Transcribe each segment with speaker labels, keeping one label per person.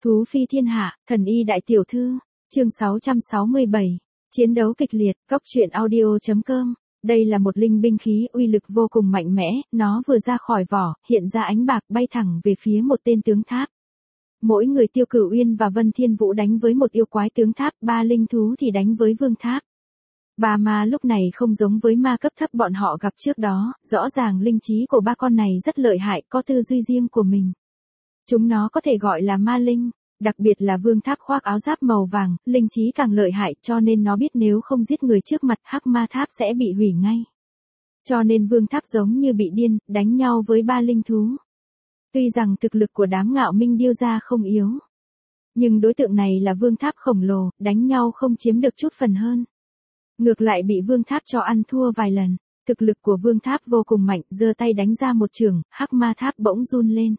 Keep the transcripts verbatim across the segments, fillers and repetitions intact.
Speaker 1: Thú phi thiên hạ, thần y đại tiểu thư, chương sáu trăm sáu mươi bảy, chiến đấu kịch liệt, cóc truyện audio.com. Đây là một linh binh khí uy lực vô cùng mạnh mẽ, nó vừa ra khỏi vỏ, hiện ra ánh bạc bay thẳng về phía một tên tướng tháp. Mỗi người Tiêu Cửu Uyên và Vân Thiên Vũ đánh với một yêu quái tướng tháp, ba linh thú thì đánh với vương tháp. Ba ma lúc này không giống với ma cấp thấp bọn họ gặp trước đó, rõ ràng linh trí của ba con này rất lợi hại, có tư duy riêng của mình. Chúng nó có thể gọi là ma linh, đặc biệt là vương tháp khoác áo giáp màu vàng, linh trí càng lợi hại cho nên nó biết nếu không giết người trước mặt hắc ma tháp sẽ bị hủy ngay. Cho nên vương tháp giống như bị điên, đánh nhau với ba linh thú. Tuy rằng thực lực của đám Ngạo Minh Điêu gia không yếu, nhưng đối tượng này là vương tháp khổng lồ, đánh nhau không chiếm được chút phần hơn. Ngược lại bị vương tháp cho ăn thua vài lần, thực lực của vương tháp vô cùng mạnh, giơ tay đánh ra một chưởng, hắc ma tháp bỗng run lên.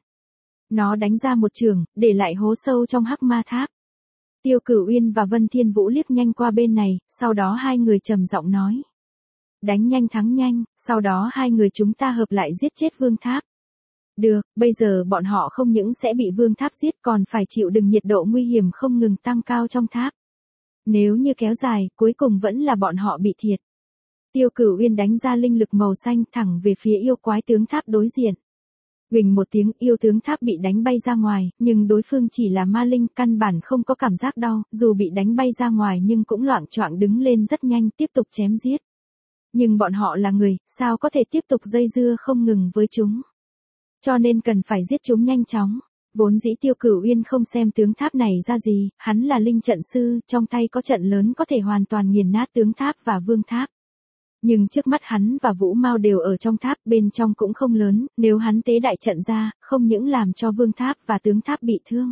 Speaker 1: Nó đánh ra một chưởng, để lại hố sâu trong hắc ma tháp. Tiêu Cửu Uyên và Vân Thiên Vũ liếc nhanh qua bên này, sau đó hai người trầm giọng nói. Đánh nhanh thắng nhanh, sau đó hai người chúng ta hợp lại giết chết vương tháp. Được, bây giờ bọn họ không những sẽ bị vương tháp giết còn phải chịu đựng nhiệt độ nguy hiểm không ngừng tăng cao trong tháp. Nếu như kéo dài, cuối cùng vẫn là bọn họ bị thiệt. Tiêu Cửu Uyên đánh ra linh lực màu xanh thẳng về phía yêu quái tướng tháp đối diện. Huỳnh một tiếng, yêu tướng tháp bị đánh bay ra ngoài, nhưng đối phương chỉ là ma linh, căn bản không có cảm giác đau, dù bị đánh bay ra ngoài nhưng cũng loạng choạng đứng lên rất nhanh, tiếp tục chém giết. Nhưng bọn họ là người, sao có thể tiếp tục dây dưa không ngừng với chúng. Cho nên cần phải giết chúng nhanh chóng. Vốn dĩ Tiêu Cửu Uyên không xem tướng tháp này ra gì, hắn là linh trận sư, trong tay có trận lớn có thể hoàn toàn nghiền nát tướng tháp và vương tháp. Nhưng trước mắt hắn và Vũ Mao đều ở trong tháp, bên trong cũng không lớn, nếu hắn tế đại trận ra, không những làm cho vương tháp và tướng tháp bị thương.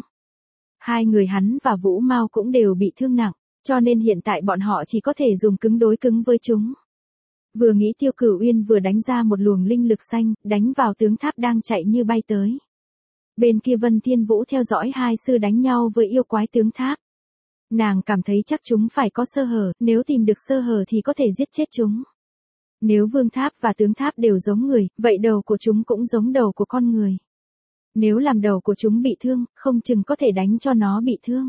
Speaker 1: Hai người hắn và Vũ Mao cũng đều bị thương nặng, cho nên hiện tại bọn họ chỉ có thể dùng cứng đối cứng với chúng. Vừa nghĩ Tiêu Cửu Uyên vừa đánh ra một luồng linh lực xanh, đánh vào tướng tháp đang chạy như bay tới. Bên kia Vân Thiên Vũ theo dõi hai sư đánh nhau với yêu quái tướng tháp. Nàng cảm thấy chắc chúng phải có sơ hở, nếu tìm được sơ hở thì có thể giết chết chúng. Nếu vương tháp và tướng tháp đều giống người, vậy đầu của chúng cũng giống đầu của con người. Nếu làm đầu của chúng bị thương, không chừng có thể đánh cho nó bị thương.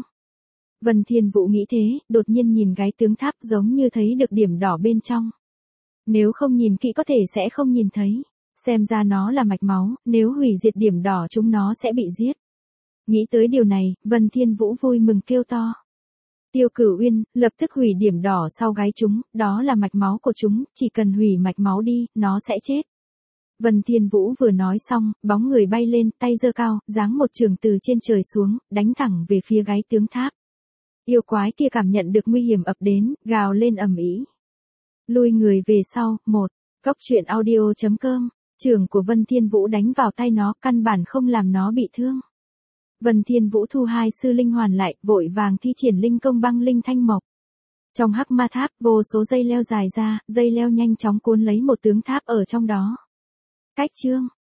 Speaker 1: Vân Thiên Vũ nghĩ thế, đột nhiên nhìn gáy tướng tháp giống như thấy được điểm đỏ bên trong. Nếu không nhìn kỹ có thể sẽ không nhìn thấy. Xem ra nó là mạch máu, nếu hủy diệt điểm đỏ chúng nó sẽ bị giết. Nghĩ tới điều này, Vân Thiên Vũ vui mừng kêu to. Tiêu Cửu Uyên, lập tức hủy điểm đỏ sau gáy chúng, đó là mạch máu của chúng, chỉ cần hủy mạch máu đi, nó sẽ chết. Vân Thiên Vũ vừa nói xong, bóng người bay lên, tay giơ cao, giáng một chưởng từ trên trời xuống, đánh thẳng về phía gáy tướng tháp. Yêu quái kia cảm nhận được nguy hiểm ập đến, gào lên ầm ĩ. Lui người về sau, một, cóc truyện audio.com, chưởng của Vân Thiên Vũ đánh vào tay nó, căn bản không làm nó bị thương. Vân Thiên Vũ thu hai sư linh hoàn lại, vội vàng thi triển linh công băng linh thanh mộc. Trong hắc ma tháp, vô số dây leo dài ra, dây leo nhanh chóng cuốn lấy một tướng tháp ở trong đó. Cách chương